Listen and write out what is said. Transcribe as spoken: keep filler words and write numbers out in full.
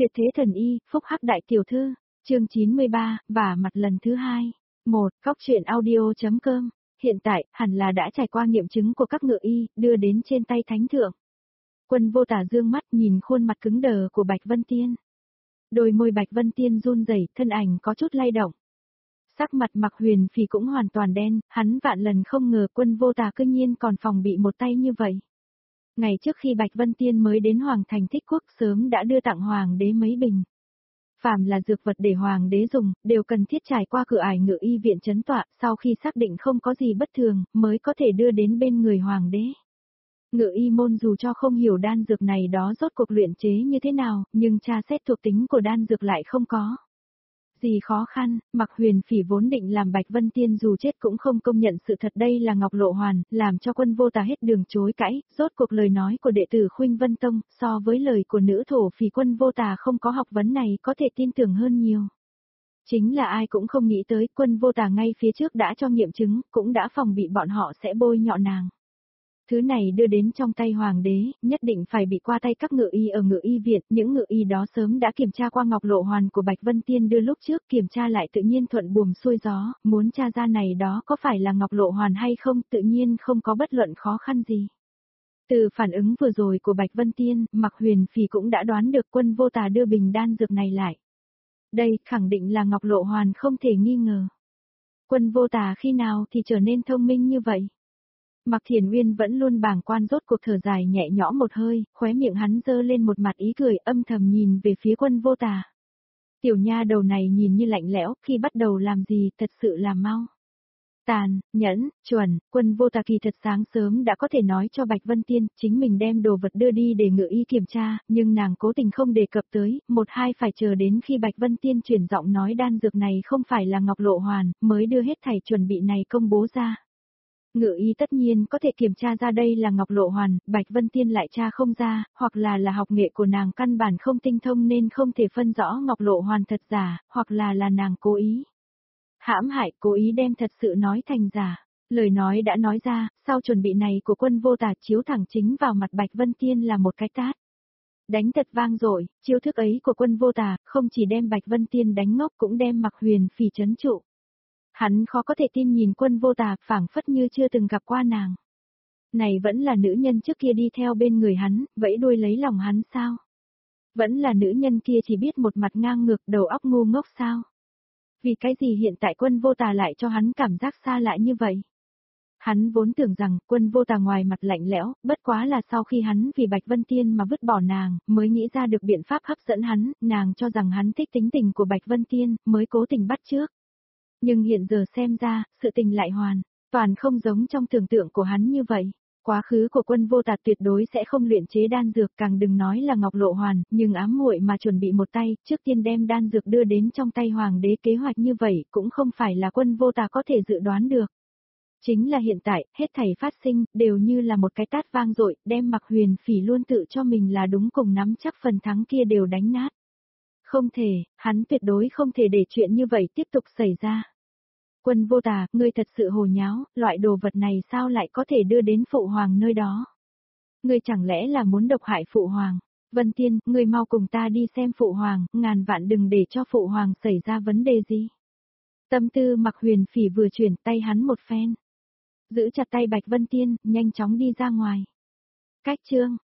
Tuyệt thế thần y, phúc hắc đại tiểu thư, chương chín mươi ba, vả mặt lần thứ hai. một. Góc truyện audio.com. Hiện tại, hẳn là đã trải qua nghiệm chứng của các ngự y, đưa đến trên tay thánh thượng. Quân Vô Tà dương mắt nhìn khuôn mặt cứng đờ của Bạch Vân Tiên. Đôi môi Bạch Vân Tiên run rẩy, thân ảnh có chút lay động. Sắc mặt Mạc Huyền Phỉ cũng hoàn toàn đen, hắn vạn lần không ngờ Quân Vô Tà cư nhiên còn phòng bị một tay như vậy. Ngày trước khi Bạch Vân Tiên mới đến Hoàng thành Thích Quốc sớm đã đưa tặng Hoàng đế mấy bình. Phàm là dược vật để Hoàng đế dùng, đều cần thiết trải qua cửa ải ngự y viện chấn tọa, sau khi xác định không có gì bất thường, mới có thể đưa đến bên người Hoàng đế. Ngự y môn dù cho không hiểu đan dược này đó rốt cuộc luyện chế như thế nào, nhưng tra xét thuộc tính của đan dược lại không có gì khó khăn. Mạc Huyền Phỉ vốn định làm Bạch Vân Tiên dù chết cũng không công nhận sự thật đây là Ngọc Lộ Hoàn, làm cho Quân Vô Tà hết đường chối cãi, rốt cuộc lời nói của đệ tử Khuynh Vân Tông, so với lời của nữ thổ phỉ Quân Vô Tà không có học vấn này có thể tin tưởng hơn nhiều. Chính là ai cũng không nghĩ tới, Quân Vô Tà ngay phía trước đã cho nghiệm chứng, cũng đã phòng bị bọn họ sẽ bôi nhọ nàng. Thứ này đưa đến trong tay Hoàng đế, nhất định phải bị qua tay các ngự y ở ngự y viện, những ngự y đó sớm đã kiểm tra qua Ngọc Lộ Hoàn của Bạch Vân Tiên đưa lúc trước, kiểm tra lại tự nhiên thuận buồm xuôi gió, muốn tra ra này đó có phải là Ngọc Lộ Hoàn hay không, tự nhiên không có bất luận khó khăn gì. Từ phản ứng vừa rồi của Bạch Vân Tiên, Mạc Huyền Phỉ cũng đã đoán được Quân Vô Tà đưa bình đan dược này lại. Đây, khẳng định là Ngọc Lộ Hoàn không thể nghi ngờ. Quân Vô Tà khi nào thì trở nên thông minh như vậy? Mạc Thiền Uyên vẫn luôn bàng quan rốt cuộc thở dài nhẹ nhõm một hơi, khóe miệng hắn dơ lên một mặt ý cười âm thầm nhìn về phía Quân Vô Tà. Tiểu nha đầu này nhìn như lạnh lẽo, khi bắt đầu làm gì thật sự là mau. Tàn, nhẫn, chuẩn, Quân Vô Tà kỳ thật sáng sớm đã có thể nói cho Bạch Vân Tiên, chính mình đem đồ vật đưa đi để ngự y kiểm tra, nhưng nàng cố tình không đề cập tới, một hai phải chờ đến khi Bạch Vân Tiên chuyển giọng nói đan dược này không phải là Ngọc Lộ Hoàn, mới đưa hết thảy chuẩn bị này công bố ra. Ngự y tất nhiên có thể kiểm tra ra đây là Ngọc Lộ Hoàn, Bạch Vân Tiên lại tra không ra, hoặc là là học nghệ của nàng căn bản không tinh thông nên không thể phân rõ Ngọc Lộ Hoàn thật giả, hoặc là là nàng cố ý. Hãm hại cố ý đem thật sự nói thành giả. Lời nói đã nói ra, sau chuẩn bị này của Quân Vô Tà chiếu thẳng chính vào mặt Bạch Vân Tiên là một cái tát. Đánh thật vang dội, chiêu thức ấy của Quân Vô Tà không chỉ đem Bạch Vân Tiên đánh ngốc cũng đem Mạc Huyền Phỉ trấn trụ. Hắn khó có thể tin nhìn Quân Vô Tà phảng phất như chưa từng gặp qua nàng. Này vẫn là nữ nhân trước kia đi theo bên người hắn, vẫy đuôi lấy lòng hắn sao? Vẫn là nữ nhân kia chỉ biết một mặt ngang ngược đầu óc ngu ngốc sao? Vì cái gì hiện tại Quân Vô Tà lại cho hắn cảm giác xa lạ như vậy? Hắn vốn tưởng rằng Quân Vô Tà ngoài mặt lạnh lẽo, bất quá là sau khi hắn vì Bạch Vân Tiên mà vứt bỏ nàng, mới nghĩ ra được biện pháp hấp dẫn hắn, nàng cho rằng hắn thích tính tình của Bạch Vân Tiên, mới cố tình bắt trước. Nhưng hiện giờ xem ra, sự tình lại hoàn, toàn không giống trong tưởng tượng của hắn như vậy. Quá khứ của Quân Vô Tà tuyệt đối sẽ không luyện chế đan dược càng đừng nói là Ngọc Lộ Hoàn, nhưng ám muội mà chuẩn bị một tay, trước tiên đem đan dược đưa đến trong tay Hoàng đế kế hoạch như vậy cũng không phải là Quân Vô Tà có thể dự đoán được. Chính là hiện tại, hết thảy phát sinh, đều như là một cái tát vang dội, đem Mạc Huyền Phỉ luôn tự cho mình là đúng cùng nắm chắc phần thắng kia đều đánh nát. Không thể, hắn tuyệt đối không thể để chuyện như vậy tiếp tục xảy ra. Quân Vô Tà, ngươi thật sự hồ nháo, loại đồ vật này sao lại có thể đưa đến Phụ Hoàng nơi đó? Ngươi chẳng lẽ là muốn độc hại Phụ Hoàng? Vân Tiên, ngươi mau cùng ta đi xem Phụ Hoàng, ngàn vạn đừng để cho Phụ Hoàng xảy ra vấn đề gì. Tâm tư Mạc Huyền Phỉ vừa chuyển tay hắn một phen. Giữ chặt tay Bạch Vân Tiên, nhanh chóng đi ra ngoài. Cách chương,